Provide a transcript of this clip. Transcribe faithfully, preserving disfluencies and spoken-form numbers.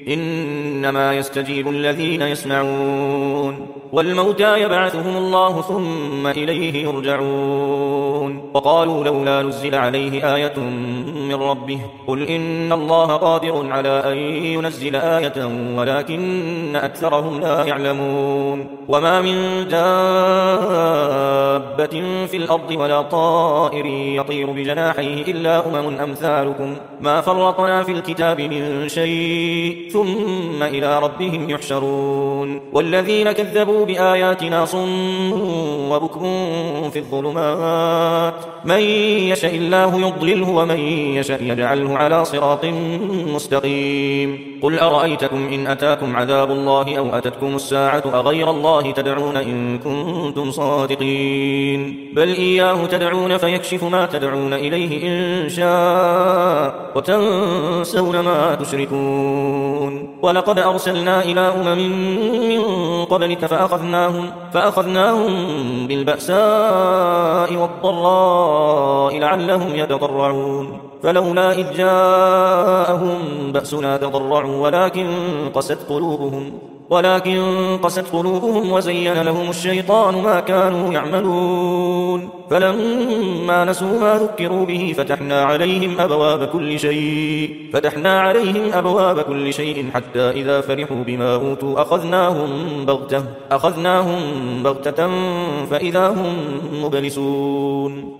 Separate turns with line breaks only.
إنما يستجيب الذين يسمعون والموتى يبعثهم الله ثم إليه يرجعون وقالوا لولا نزل عليه آية من ربه قل إن الله قادر على أن ينزل آية ولكن أكثرهم لا يعلمون وما من دابة في الأرض ولا طائر يطير بجناحيه إلا أمم أمثالكم ما فرطنا في الكتاب من شيء ثم إلى ربهم يحشرون والذين كذبوا بآياتنا صم وبكم في الظلمات من يشاء الله يضلله ومن يشاء يجعله على صراط مستقيم قل أرأيتكم إن أتاكم عذاب الله أو أتتكم الساعة أغير الله تدعون إن كنتم صادقين بل إياه تدعون فيكشف ما تدعون إليه إن شاء وتنسون ما تشركون ولقد أرسلنا إلى أمم من قبلك فأخذناهم, فأخذناهم بالبأساء والضراء لعلهم يتضرعون فلولا إذ جاءهم بأسنا تضرعوا ولكن قست قلوبهم ولكن قست قلوبهم وزين لهم الشيطان ما كانوا يعملون فلما نسوا ما ذكروا به فتحنا عليهم أبواب كل شيء فتحنا عليهم أبواب كل شيء حتى إذا فرحوا بما أوتوا أخذناهم بغتة أخذناهم بغتة فإذا هم مبلسون